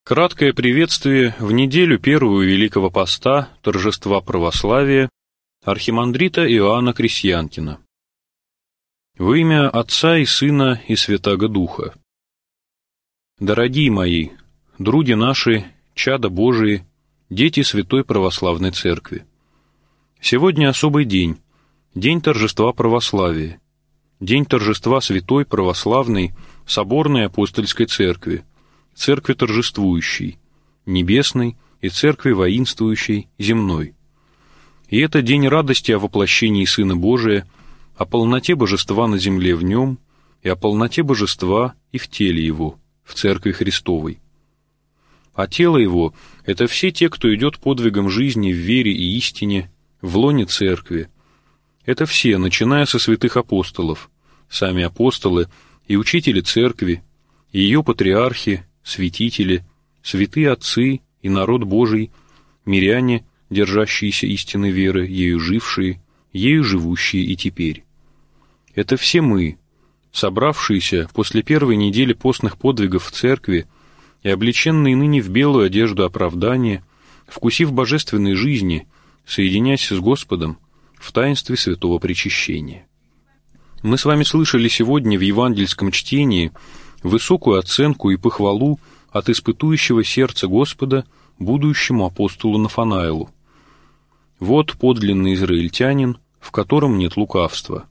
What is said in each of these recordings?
Краткое приветствие в неделю первую Великого Поста, торжества православия, архимандрита Иоанна Крестьянкина. Во имя Отца и Сына и Святаго Духа. Дорогие мои, други наши, чада Божии, дети Святой Православной Церкви. Сегодня особый день, день торжества православия, день торжества Святой Православной Соборной Апостольской Церкви, Церкви торжествующей, небесной и Церкви воинствующей, земной. И это день радости о воплощении Сына Божия, о полноте Божества на земле в Нем и о полноте Божества и в теле Его, в Церкви Христовой. А тело Его — это все те, кто идет подвигом жизни в вере и истине, в лоне Церкви. Это все, начиная со святых апостолов, сами апостолы и учители Церкви, и ее патриархи, святители, святые отцы и народ Божий, миряне, держащиеся истинной веры, ею жившие, ею живущие и теперь. Это все мы, собравшиеся после первой недели постных подвигов в Церкви и облеченные ныне в белую одежду оправдания, вкусив божественной жизни, соединяясь с Господом в таинстве святого причащения. Мы с вами слышали сегодня в евангельском чтении высокую оценку и похвалу от испытующего сердца Господа будущему апостолу Нафанаилу. Вот подлинный израильтянин, в котором нет лукавства.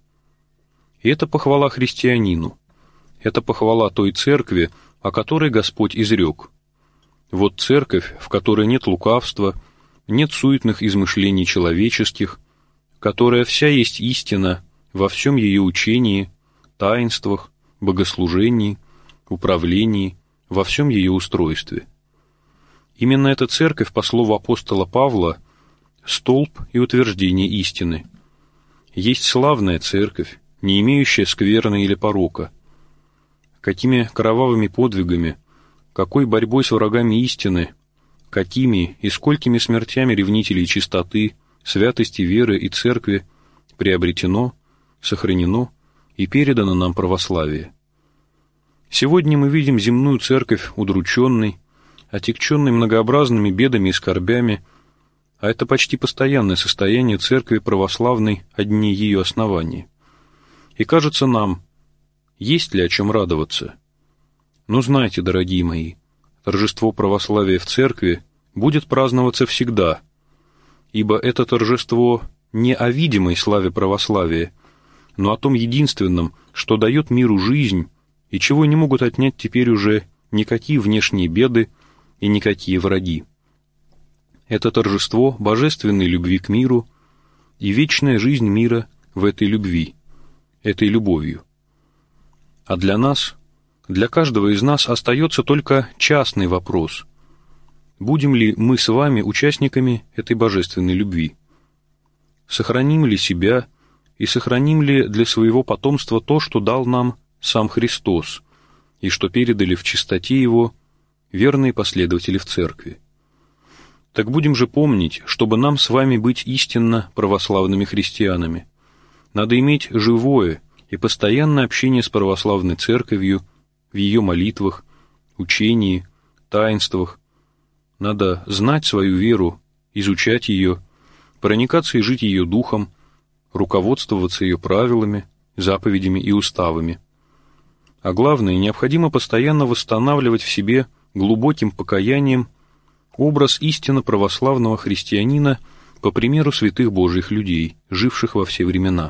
И это похвала христианину, это похвала той церкви, о которой Господь изрек. Вот церковь, в которой нет лукавства, нет суетных измышлений человеческих, которая вся есть истина во всем ее учении, таинствах, богослужении, управлении, во всем ее устройстве. Именно эта церковь, по слову апостола Павла, столб и утверждение истины. Есть славная церковь, не имеющая скверны или порока. Какими кровавыми подвигами, какой борьбой с врагами истины, какими и сколькими смертями ревнителей чистоты, святости веры и церкви приобретено, сохранено и передано нам православие. Сегодня мы видим земную церковь удрученной, отягченной многообразными бедами и скорбями, а это почти постоянное состояние церкви православной одни ее основания. И кажется нам, есть ли о чем радоваться? Но знайте, дорогие мои, торжество православия в церкви будет праздноваться всегда, ибо это торжество не о видимой славе православия, но о том единственном, что дает миру жизнь, и чего не могут отнять теперь уже никакие внешние беды и никакие враги. Это торжество божественной любви к миру и вечная жизнь мира в этой любви, этой любовью. А для нас, для каждого из нас остается только частный вопрос: будем ли мы с вами участниками этой божественной любви? Сохраним ли себя и сохраним ли для своего потомства то, что дал нам сам Христос, и что передали в чистоте Его верные последователи в Церкви? Так будем же помнить, чтобы нам с вами быть истинно православными христианами, надо иметь живое и постоянное общение с православной Церковью в ее молитвах, учении, таинствах. Надо знать свою веру, изучать ее, проникаться и жить ее духом, руководствоваться ее правилами, заповедями и уставами. А главное, необходимо постоянно восстанавливать в себе глубоким покаянием образ истинно православного христианина по примеру святых Божьих людей, живших во все времена.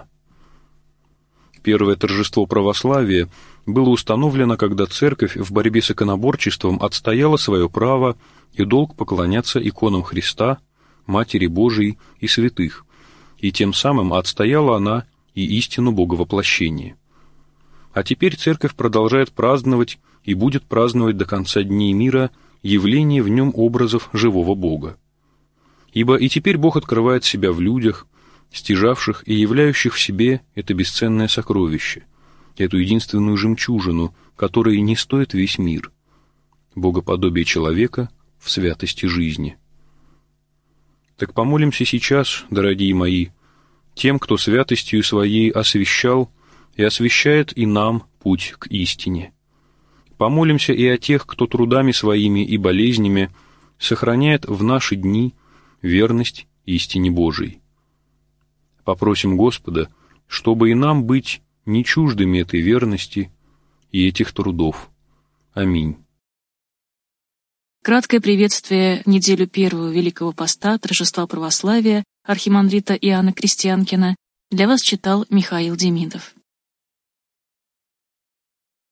Первое торжество православия было установлено, когда Церковь в борьбе с иконоборчеством отстояла свое право и долг поклоняться иконам Христа, Матери Божией и святых, и тем самым отстояла она и истину Боговоплощения. А теперь Церковь продолжает праздновать и будет праздновать до конца дней мира явление в нем образов живого Бога. Ибо и теперь Бог открывает себя в людях, стяжавших и являющих в себе это бесценное сокровище, эту единственную жемчужину, которой не стоит весь мир, богоподобие человека в святости жизни. Так помолимся сейчас, дорогие мои, тем, кто святостью своей освящал и освящает и нам путь к истине. Помолимся и о тех, кто трудами своими и болезнями сохраняет в наши дни верность истине Божией. Попросим Господа, чтобы и нам быть не чуждыми этой верности и этих трудов. Аминь. Краткое приветствие в неделю первую Великого Поста, торжества православия архимандрита Иоанна Крестьянкина для вас читал Михаил Демидов.